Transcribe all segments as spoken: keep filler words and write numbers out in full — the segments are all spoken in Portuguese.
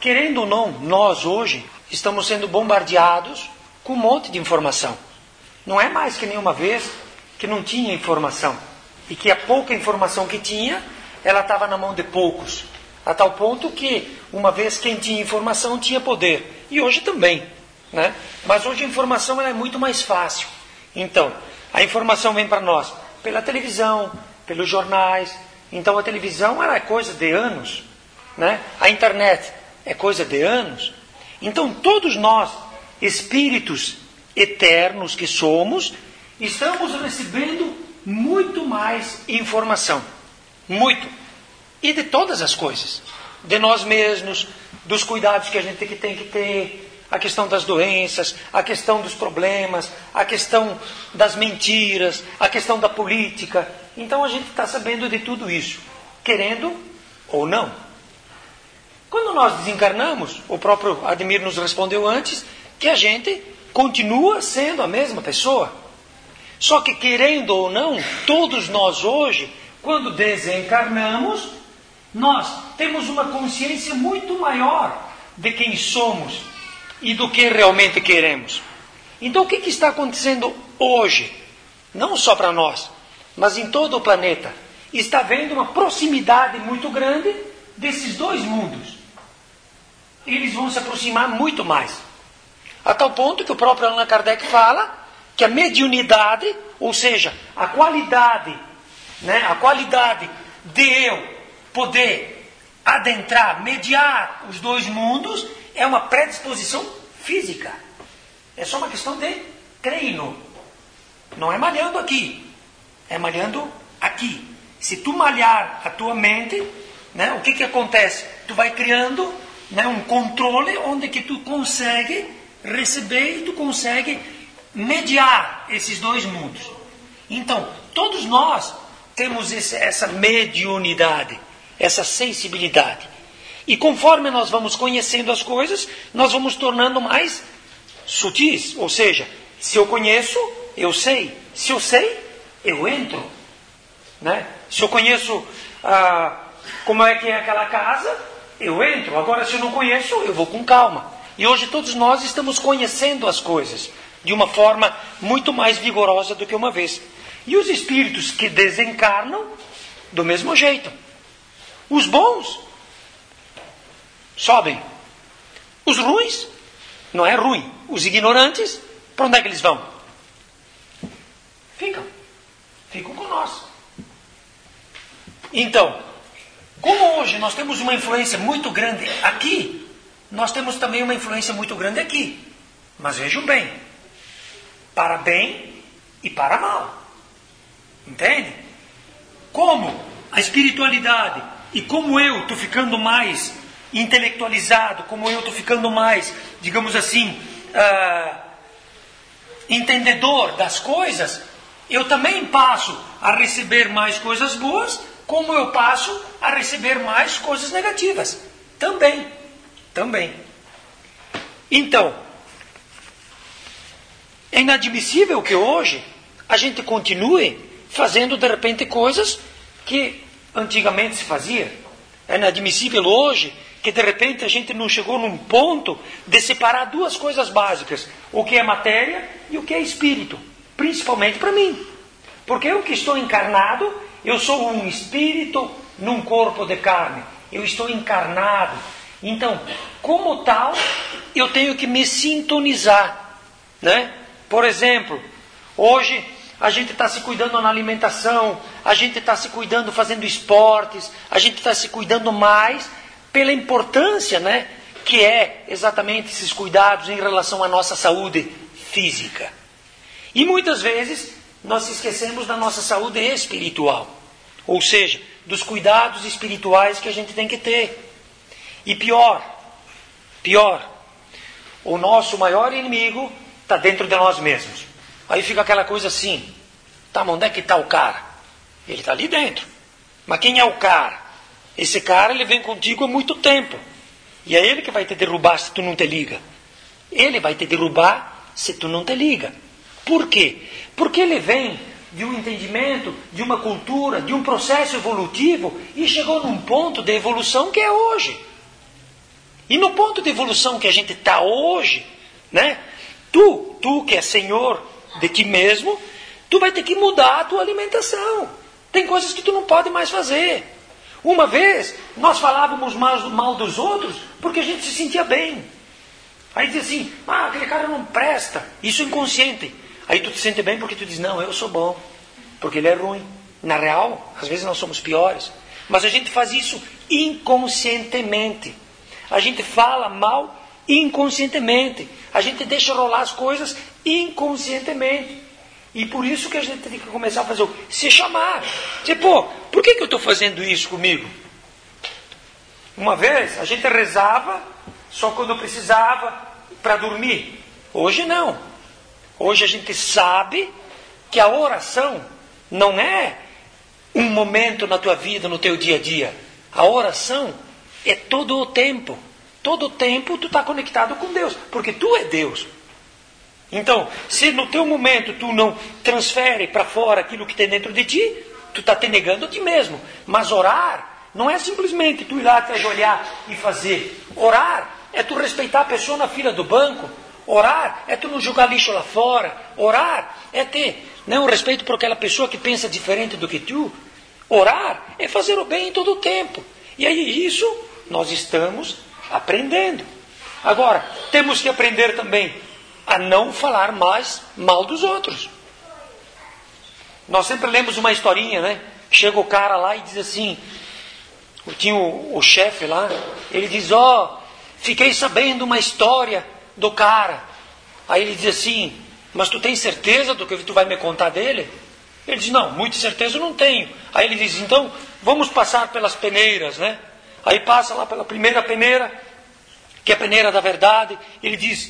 querendo ou não, nós hoje estamos sendo bombardeados com um monte de informação. Não é mais que nenhuma vez que não tinha informação. E que a pouca informação que tinha, ela estava na mão de poucos. A tal ponto que, uma vez quem tinha informação, tinha poder. E hoje também, né? Mas hoje a informação ela é muito mais fácil. Então, a informação vem para nós pela televisão, pelos jornais. Então a televisão ela é coisa de anos, né? A internet é coisa de anos. Então todos nós, espíritos eternos que somos, estamos recebendo muito mais informação. Muito. E de todas as coisas. De nós mesmos, dos cuidados que a gente tem que ter, a questão das doenças, a questão dos problemas, a questão das mentiras, a questão da política. Então a gente está sabendo de tudo isso, querendo ou não. Quando nós desencarnamos, o próprio Ademir nos respondeu antes, que a gente continua sendo a mesma pessoa. Só que querendo ou não, todos nós hoje, quando desencarnamos, nós temos uma consciência muito maior de quem somos e do que realmente queremos. Então o que, que está acontecendo hoje? Não só para nós, mas em todo o planeta. Está havendo uma proximidade muito grande desses dois mundos. Eles vão se aproximar muito mais. A tal ponto que o próprio Allan Kardec fala que a mediunidade, ou seja, a qualidade, né, a qualidade de eu poder adentrar, mediar os dois mundos, é uma predisposição física. É só uma questão de treino. Não é malhando aqui, é malhando aqui. Se tu malhar a tua mente, né, o que, que acontece? Tu vai criando, né, um controle onde que tu consegue receber e tu consegue mediar esses dois mundos. Então, todos nós temos esse, essa mediunidade, essa sensibilidade. E conforme nós vamos conhecendo as coisas, nós vamos tornando mais sutis. Ou seja, se eu conheço, eu sei. Se eu sei, eu entro. Né? Se eu conheço ah, como é que é aquela casa, eu entro. Agora, se eu não conheço, eu vou com calma. E hoje todos nós estamos conhecendo as coisas de uma forma muito mais vigorosa do que uma vez. E os espíritos que desencarnam, do mesmo jeito. Os bons sobem. Os ruins, não é ruim. Os ignorantes, para onde é que eles vão? Ficam. Ficam com nós. Então, como hoje nós temos uma influência muito grande aqui, nós temos também uma influência muito grande aqui. Mas vejam bem, para bem e para mal. Entende? Como a espiritualidade e como eu estou ficando mais intelectualizado, como eu estou ficando mais, digamos assim, uh, entendedor das coisas, eu também passo a receber mais coisas boas, como eu passo a receber mais coisas negativas. Também. Também. Então, é inadmissível que hoje a gente continue fazendo de repente coisas que antigamente se fazia. É inadmissível hoje que de repente a gente não chegou num ponto de separar duas coisas básicas. O que é matéria e o que é espírito. Principalmente para mim. Porque eu que estou encarnado, eu sou um espírito num corpo de carne. Eu estou encarnado. Então, como tal, eu tenho que me sintonizar. Né? Por exemplo, hoje a gente está se cuidando na alimentação, a gente está se cuidando fazendo esportes, a gente está se cuidando mais pela importância, né, que é exatamente esses cuidados em relação à nossa saúde física. E muitas vezes nós esquecemos da nossa saúde espiritual, ou seja, dos cuidados espirituais que a gente tem que ter. E pior, pior, o nosso maior inimigo está dentro de nós mesmos. Aí fica aquela coisa assim, tá, mas onde é que está o cara? Ele está ali dentro. Mas quem é o cara? Esse cara, ele vem contigo há muito tempo. E é ele que vai te derrubar se tu não te liga. Ele vai te derrubar se tu não te liga. Por quê? Porque ele vem de um entendimento, de uma cultura, de um processo evolutivo e chegou num ponto de evolução que é hoje. E no ponto de evolução que a gente está hoje, né? Tu, tu que é senhor de ti mesmo, tu vai ter que mudar a tua alimentação. Tem coisas que tu não pode mais fazer. Uma vez, nós falávamos mal, mal dos outros porque a gente se sentia bem. Aí diz assim, ah, aquele cara não presta. Isso é inconsciente. Aí tu te sente bem porque tu diz, não, eu sou bom. Porque ele é ruim. Na real, às vezes nós somos piores. Mas a gente faz isso inconscientemente. A gente fala mal inconscientemente. A gente deixa rolar as coisas inconscientemente. E por isso que a gente tem que começar a fazer o se chamar. Dizer, pô, por que, que eu estou fazendo isso comigo? Uma vez a gente rezava só quando precisava para dormir. Hoje não. Hoje a gente sabe que a oração não é um momento na tua vida, no teu dia a dia. A oração é todo o tempo. Todo o tempo tu está conectado com Deus, porque tu é Deus. Então, se no teu momento tu não transfere para fora aquilo que tem dentro de ti, tu está te negando a ti mesmo. Mas orar não é simplesmente tu ir lá te ajoelhar e fazer. Orar é tu respeitar a pessoa na fila do banco. Orar é tu não jogar lixo lá fora. Orar é ter, né, um respeito por aquela pessoa que pensa diferente do que tu. Orar é fazer o bem em todo o tempo. E aí isso nós estamos aprendendo. Agora, temos que aprender também a não falar mais mal dos outros. Nós sempre lemos uma historinha, né? Chega o cara lá e diz assim, tinha o, o chefe lá, ele diz, ó, oh, fiquei sabendo uma história do cara. Aí ele diz assim, mas tu tens certeza do que tu vai me contar dele? Ele diz, não, muita certeza eu não tenho. Aí ele diz, então, vamos passar pelas peneiras, né? Aí passa lá pela primeira peneira, que é a peneira da verdade. Ele diz,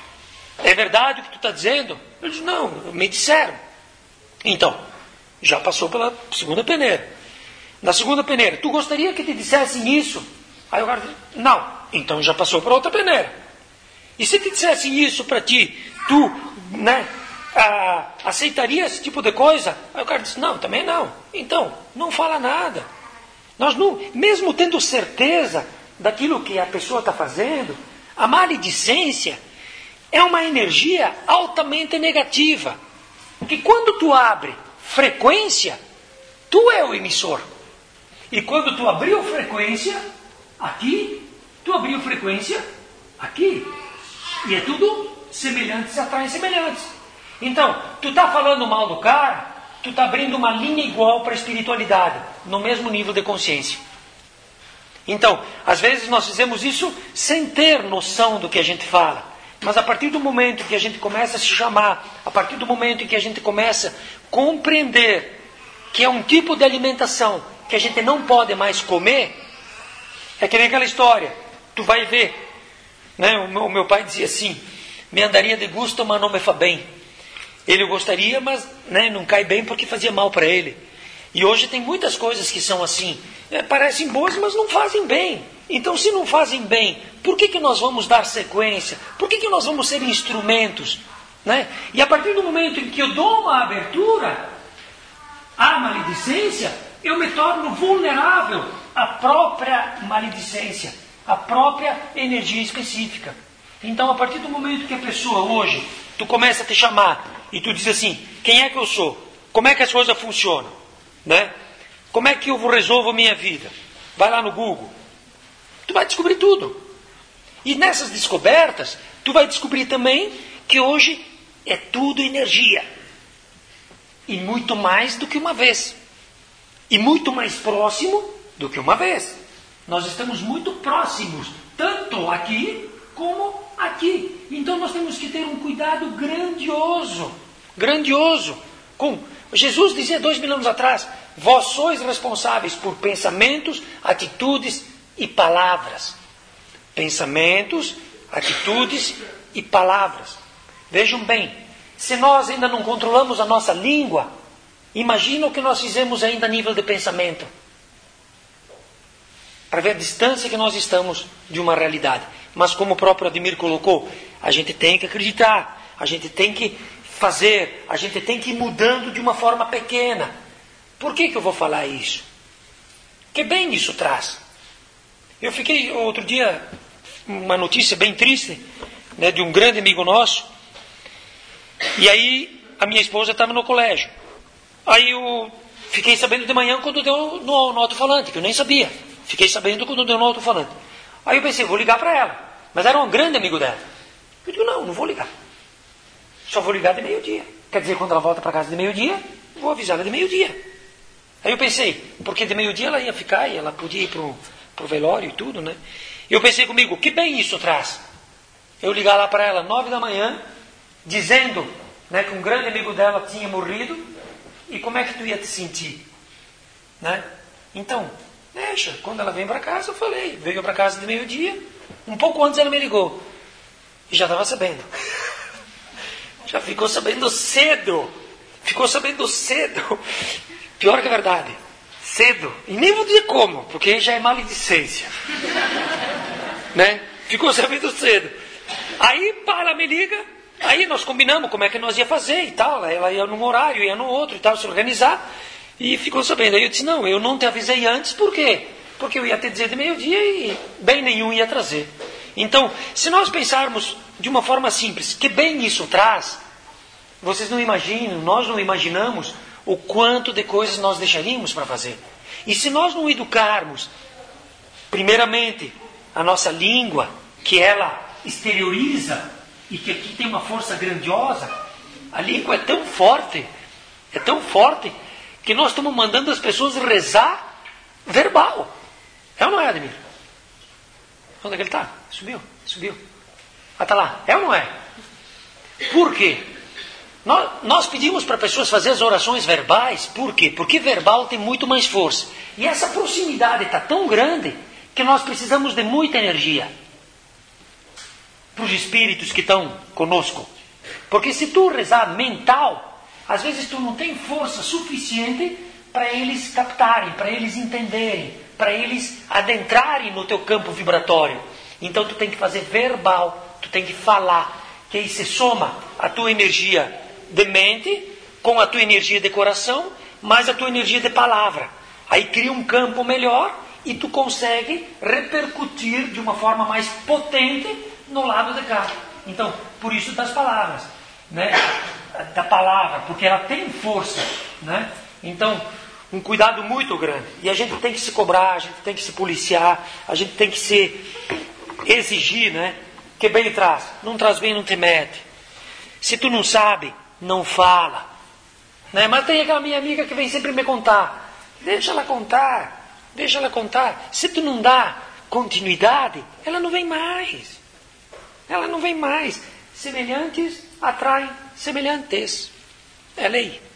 é verdade o que tu está dizendo? Ele diz, não, me disseram. Então, já passou pela segunda peneira. Na segunda peneira, tu gostaria que te dissessem isso? Aí o cara diz, não, então já passou para outra peneira. E se te dissessem isso para ti, tu, né, ah, aceitaria esse tipo de coisa? Aí o cara diz, não, também não. Então, não fala nada. Nós não, mesmo tendo certeza daquilo que a pessoa está fazendo, a maledicência é uma energia altamente negativa. Porque quando tu abre frequência, tu é o emissor. E quando tu abriu frequência aqui, tu abriu frequência aqui. E é tudo semelhantes atraem semelhantes. Então, tu está falando mal do cara, tu está abrindo uma linha igual para a espiritualidade, no mesmo nível de consciência. Então, às vezes nós fizemos isso sem ter noção do que a gente fala. Mas a partir do momento que a gente começa a se chamar, a partir do momento em que a gente começa a compreender que é um tipo de alimentação que a gente não pode mais comer, é que nem aquela história. Tu vai ver, né? O meu, o meu pai dizia assim, me andaria de gusto, mas não me fa bem. Ele gostaria, mas, né, não cai bem porque fazia mal para ele. E hoje tem muitas coisas que são assim. É, parecem boas, mas não fazem bem. Então, se não fazem bem, por que, que nós vamos dar sequência? Por que, que nós vamos ser instrumentos? Né? E a partir do momento em que eu dou uma abertura à maledicência, eu me torno vulnerável à própria maledicência, à própria energia específica. Então, a partir do momento que a pessoa hoje, tu começa a te chamar e tu diz assim, quem é que eu sou? Como é que as coisas funcionam? Né? Como é que eu resolvo a minha vida? Vai lá no Google. Tu vai descobrir tudo. E nessas descobertas, tu vai descobrir também que hoje é tudo energia. E muito mais do que uma vez. E muito mais próximo do que uma vez. Nós estamos muito próximos, tanto aqui como aqui. Então nós temos que ter um cuidado grandioso. Grandioso. Com Jesus dizia dois mil anos atrás, vós sois responsáveis por pensamentos, atitudes e palavras. Pensamentos, atitudes e palavras. Vejam bem, se nós ainda não controlamos a nossa língua, imagina o que nós fizemos ainda a nível de pensamento. Para ver a distância que nós estamos de uma realidade. Mas como o próprio Ademir colocou, a gente tem que acreditar, a gente tem que fazer, a gente tem que ir mudando de uma forma pequena. Por que que eu vou falar isso? Que bem isso traz. Eu fiquei outro dia uma notícia bem triste, né, de um grande amigo nosso. E aí a minha esposa estava no colégio. Aí eu fiquei sabendo de manhã quando deu no, no alto-falante, que eu nem sabia. Fiquei sabendo quando deu no alto-falante. Aí eu pensei, vou ligar para ela. Mas era um grande amigo dela. Eu digo, não, não vou ligar. Só vou ligar de meio-dia. Quer dizer, quando ela volta para casa de meio-dia, vou avisar ela de meio-dia. Aí eu pensei, porque de meio-dia ela ia ficar e ela podia ir pro, pro velório e tudo, né? E eu pensei comigo, que bem isso traz? Eu ligar lá para ela nove da manhã, dizendo, né, que um grande amigo dela tinha morrido, e como é que tu ia te sentir? Né? Então, deixa, quando ela vem para casa, eu falei, veio para casa de meio-dia, um pouco antes ela me ligou, e já estava sabendo. Já ficou sabendo cedo, ficou sabendo cedo, pior que a verdade, cedo, e nem vou dizer como, porque já é maledicência. Né? Ficou sabendo cedo. Aí, pá, ela me liga, aí nós combinamos como é que nós ia fazer e tal, ela ia num horário, ia no outro e tal, se organizar, e ficou sabendo. Aí eu disse, não, eu não te avisei antes, por quê? Porque eu ia te dizer de meio-dia e bem nenhum ia trazer. Então, se nós pensarmos de uma forma simples, que bem isso traz, vocês não imaginam, nós não imaginamos o quanto de coisas nós deixaríamos para fazer. E se nós não educarmos, primeiramente, a nossa língua, que ela exterioriza e que aqui tem uma força grandiosa, a língua é tão forte, é tão forte, que nós estamos mandando as pessoas rezar verbal. É ou não é, Ademir? Onde é que ele está? Subiu, subiu. Ah, está lá. É ou não é? Por quê? Nós, nós pedimos para pessoas fazer as orações verbais, por quê? Porque verbal tem muito mais força. E essa proximidade está tão grande que nós precisamos de muita energia para os espíritos que estão conosco. Porque se tu rezar mental, às vezes tu não tem força suficiente para eles captarem, para eles entenderem, para eles adentrarem no teu campo vibratório. Então tu tem que fazer verbal, tu tem que falar, que aí se soma a tua energia de mente com a tua energia de coração, mais a tua energia de palavra. Aí cria um campo melhor e tu consegue repercutir de uma forma mais potente no lado de cá. Então, por isso das palavras, né? Da palavra, porque ela tem força, né? Então, um cuidado muito grande. E a gente tem que se cobrar, a gente tem que se policiar, a gente tem que se exigir, né? Que bem traz. Não traz bem, não te mete. Se tu não sabe, não fala. Né? Mas tem aquela minha amiga que vem sempre me contar. Deixa ela contar. Deixa ela contar. Se tu não dá continuidade, ela não vem mais. Ela não vem mais. Semelhantes atraem semelhantes. É lei.